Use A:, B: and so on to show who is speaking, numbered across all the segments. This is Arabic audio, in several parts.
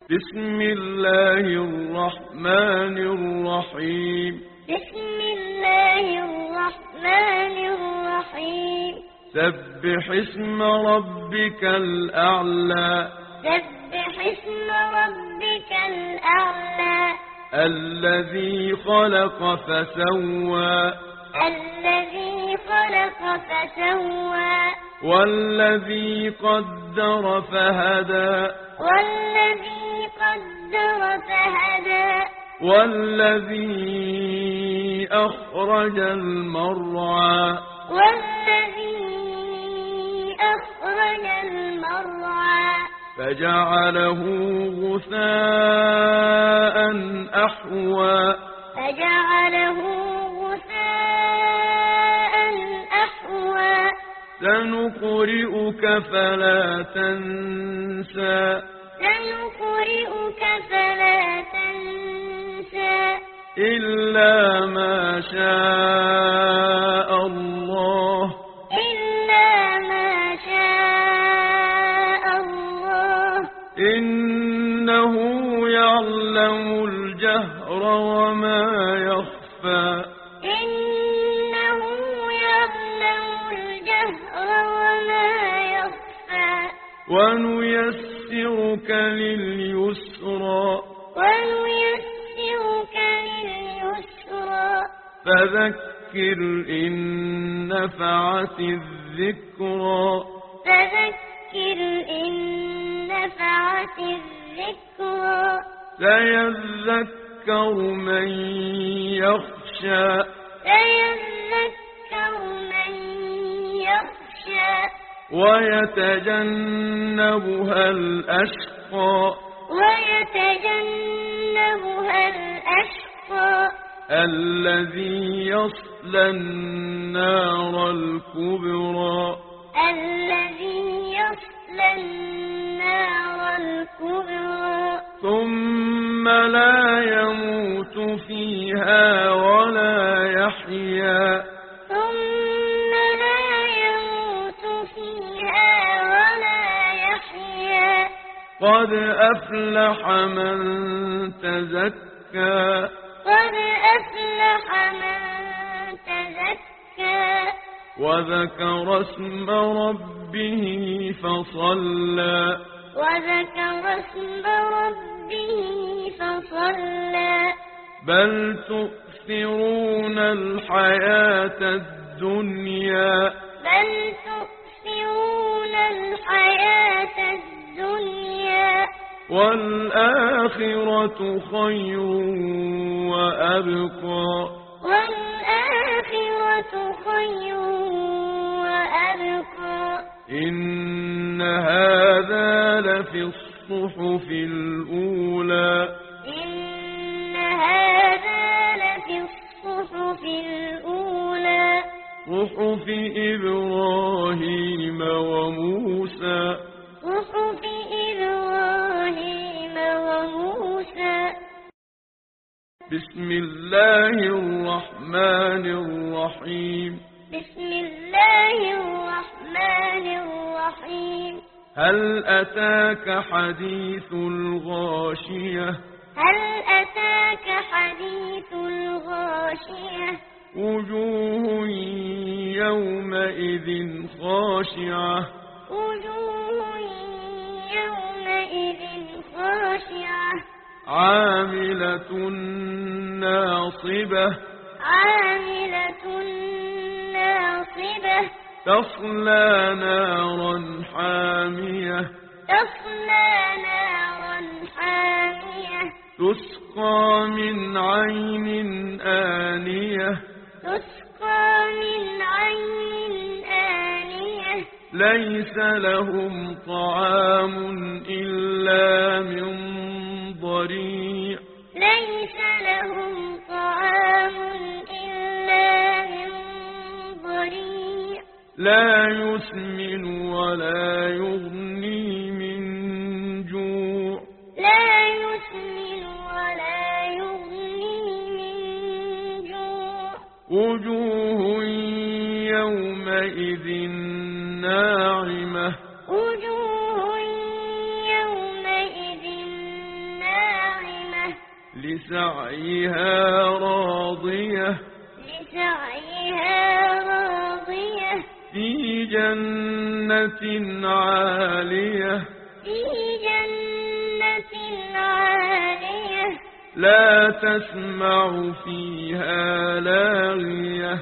A: بسم الله الرحمن الرحيم.
B: بسم الله الرحمن الرحيم.
A: سبح اسم ربك الأعلى.
B: سبح اسم ربك الأعلى.
A: الذي خلق فسوى.
B: الذي خلق فسوى.
A: والذي قدر فهدى.
B: والذي قدر فهدى.
A: والذي أخرج المرعى.
B: والذي أخرج المرعى.
A: فجعله غثاء أحوى.
B: فجعله غثاء أحوى.
A: سنقرئك فلا تنسى.
B: سنقرئك فلا تنسى.
A: إلا ما شاء الله.
B: إلا ما شاء الله.
A: إنه يعلم الجهر وما يخفى.
B: إنه يعلم الجهر وما يخفى.
A: ونيسرك لليسرى.
B: ونيسرك لليسرى.
A: فذكر إن نفعت الذكرى.
B: فذكر إن نفعت الذكرى.
A: سيذكر من يخشى.
B: سيذكر من يخشى.
A: ويتجنبها الأشقى.
B: ويتجنبها الأشقى.
A: الذي يصلى النار الكبرى.
B: الذي يصلى النار الكبرى.
A: ثم لا يموت فيها ولا يحيا.
B: ثم لا يموت فيها ولا يحيا.
A: قد أفلح من تزكى.
B: قد أفلح من تزكى.
A: وذكر اسم ربه فصلى.
B: وذكر اسم ربه فصلى.
A: بل تؤثرون الحياة الدنيا.
B: بل تؤثرون الحياة الدنيا.
A: والآخرة خير وأبقى.
B: والآخرة خير وأبقى.
A: إن هذا لفي الصحف الأولى.
B: إن هذا لفي الصحف الأولى.
A: صحف إبراهيم وموسى.
B: صحف إبراهيم وموسى.
A: بسم الله الرحمن الرحيم.
B: بسم الله الرحمن الرحيم.
A: هل أتاك حديث الغاشية.
B: هل أتاك حديث الغاشية.
A: وجوه يومئذ خاشعة.
B: وجوه يومئذ خاشعة.
A: عاملة ناصبة.
B: عاملة ناصبة.
A: تصلى نارا حامية.
B: تصلى نارا حامية.
A: تسقى من عين آنية.
B: تسقى من عين آنية.
A: ليس لهم طعام إلا من ضريع.
B: ليس لهم طعام إلا من ضريع.
A: لا يسمن ولا يغني من جوع.
B: لا يسمن ولا يغني من جوع.
A: وجوه يومئذ ناعمة.
B: وجوه يومئذ
A: لسعيها راضية في جنة عالية لا تسمع فيها لاغية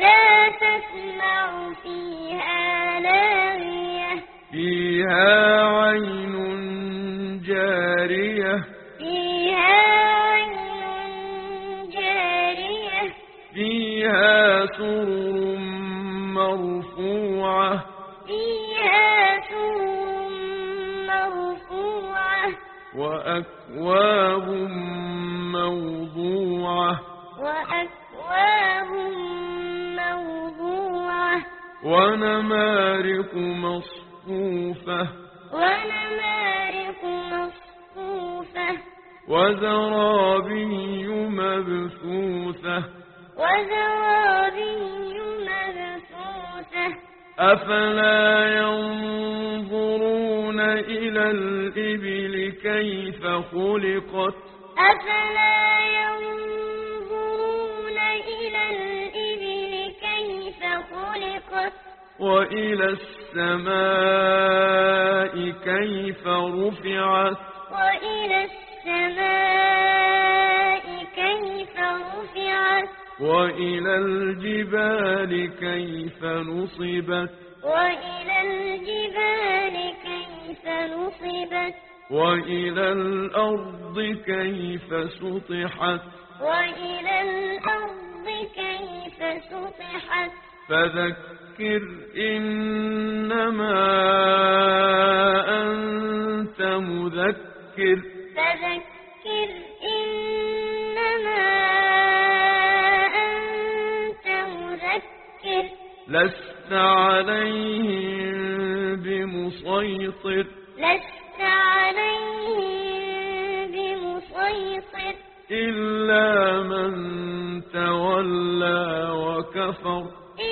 A: فيها عين جارية فيها سرر مرفوعة وأكواب موضوعة ونمارق مصفوفة وزرابي مبثوثة أفلا ينظرون إلى الإبل كيف خلقت وإلى السماء كيف رفعت وإلى الجبال كيف نصبت وإلى الأرض كيف سطحت فذكر إنما أنت مذكر لست عليهم بمسيطر إلا من تولى وكفر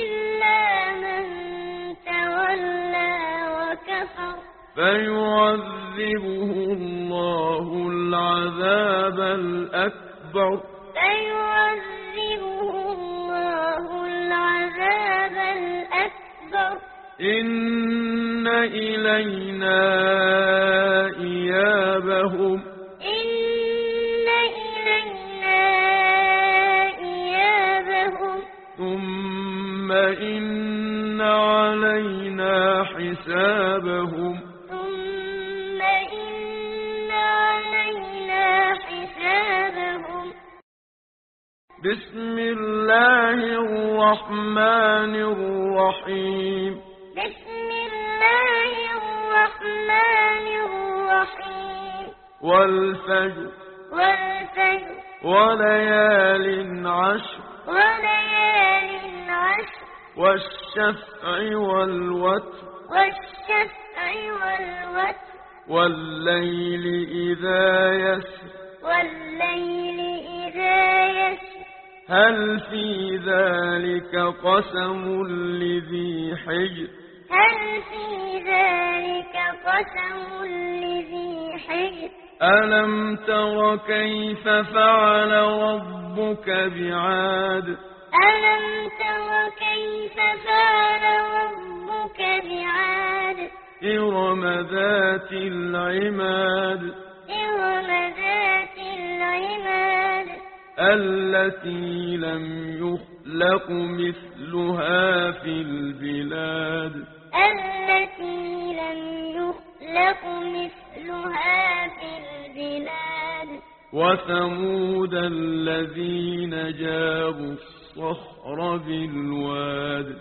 A: فيعذبه الله العذاب الأكبر إن إلينا إيابهم ثم إن علينا حسابهم بسم الله الرحمن الرحيم والفجر وليال عشر والشفع والوتر والليل إذا يسر هل في ذلك قسم لذي حجر ألم تر كيف فعل ربك بعاد إرم ذات العماد التي لم يخلق مثلها في البلاد وثمود الذين جابوا الصخر بالواد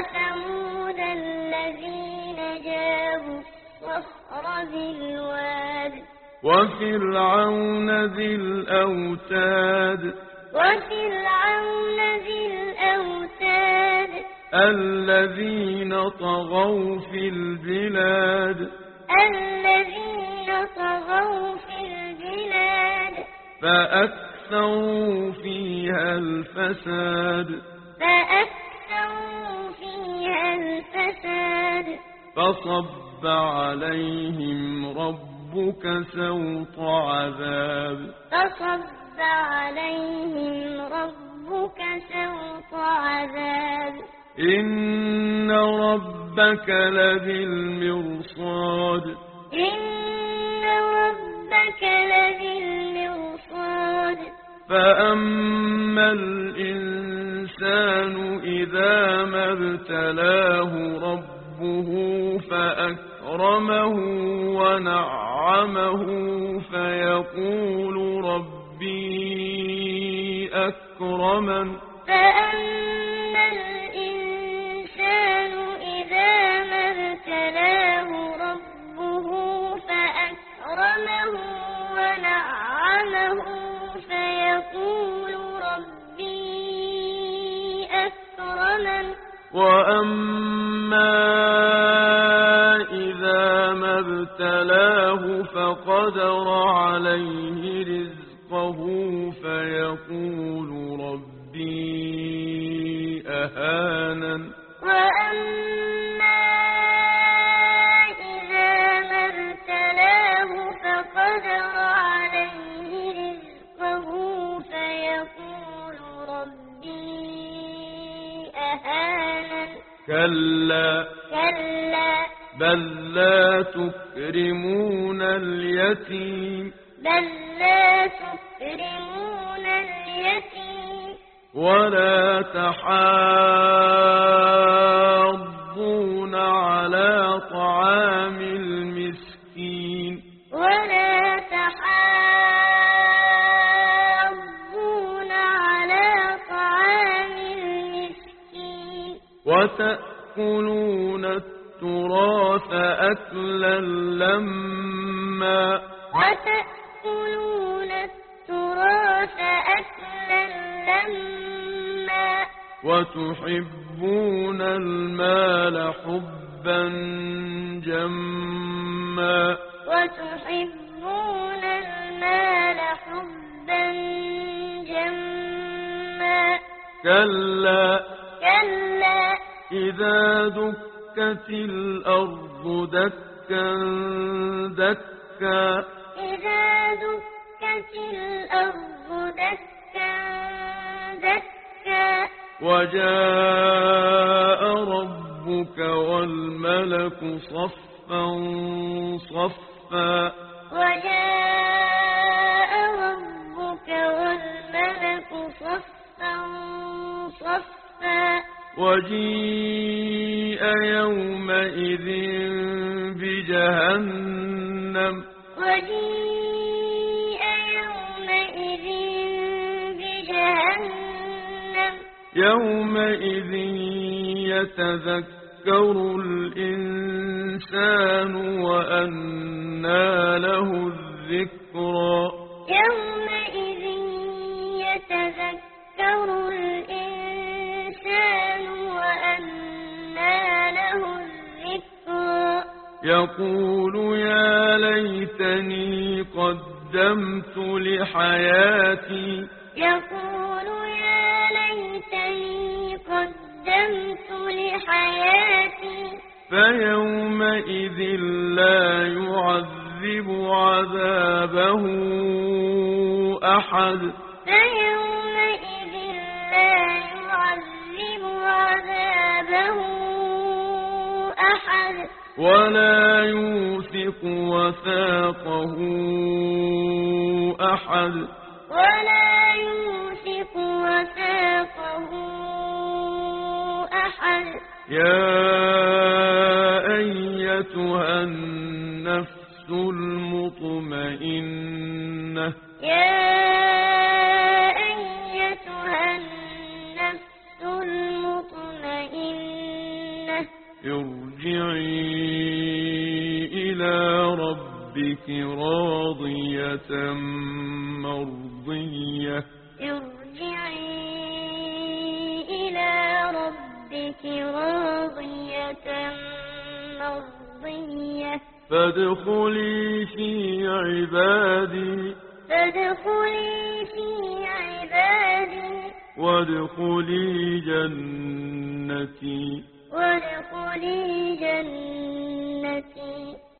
A: وفرعون ذي الأوتاد الذين طغوا في البلاد فأكثروا فيها الفساد فصب عليهم ربك سوط عذاب
B: عليهم ربك سوط عذاب
A: إن ربك لبالمرصاد
B: إن ربك لبالمرصاد
A: فأما الإنسان إذا ما ابتلاه ربه فأكرمه ونعمه فيقول ربي أكرمن
B: فأما الإنسان إذا ما ابتلاه ربه فأكرمه ونعمه فيقول ربي أكرمن
A: وأما إذا ما ابتلاه فقدر عليه رزقه فيقول ربي أهانن
B: وأما إذا ما ابتلاه فقدر عليه رزقه فيقول ربي أهانن
A: كلا بل لا تكرمون اليتيم
B: بل لا تكرمون اليتيم
A: ولا تحاضون على طعام المسكين
B: ولا تحاضون على طعام المسكين
A: وتأكلون التراث أكلا لما
B: وتأكلون التراث أكلا لما
A: وتحبون المال حبا جما
B: وتحبون المال حبا جما
A: كلا
B: كلا
A: إذا دكت الأرض دكا دكا
B: إذا دكت الأرض دكا دكا
A: وجاء ربك والملك صفا صفا
B: وجاء ربك والملك صفا صفا
A: وجيء يومئذ بجهنم
B: وجيء يومئذ بجهنم
A: يومئذ يتذكر الإنسان وأنى له الذكرى
B: يومئذ يتذكر الإنسان وأنى له الذكرى
A: يقول يا ليتني قدمت لحياتي
B: يقول يا ليتني قدمت لحياتي
A: فيومئذ لا يعذب عذابه أحد
B: فيومئذ لا يعذب عذابه أحد
A: ولا يوثق وثاقه أحد
B: ولا يوثق وثاقه أحد
A: يا أيتها النفس المطمئنة
B: يا أيتها النفس المطمئنة
A: ارجعي إلى ربك راضية مرضية
B: ارجعي إلى ربك راضية مرضية
A: فادخلي في عبادي
B: فادخلي في عبادي
A: وادخلي جنتي
B: وادخلي جنتي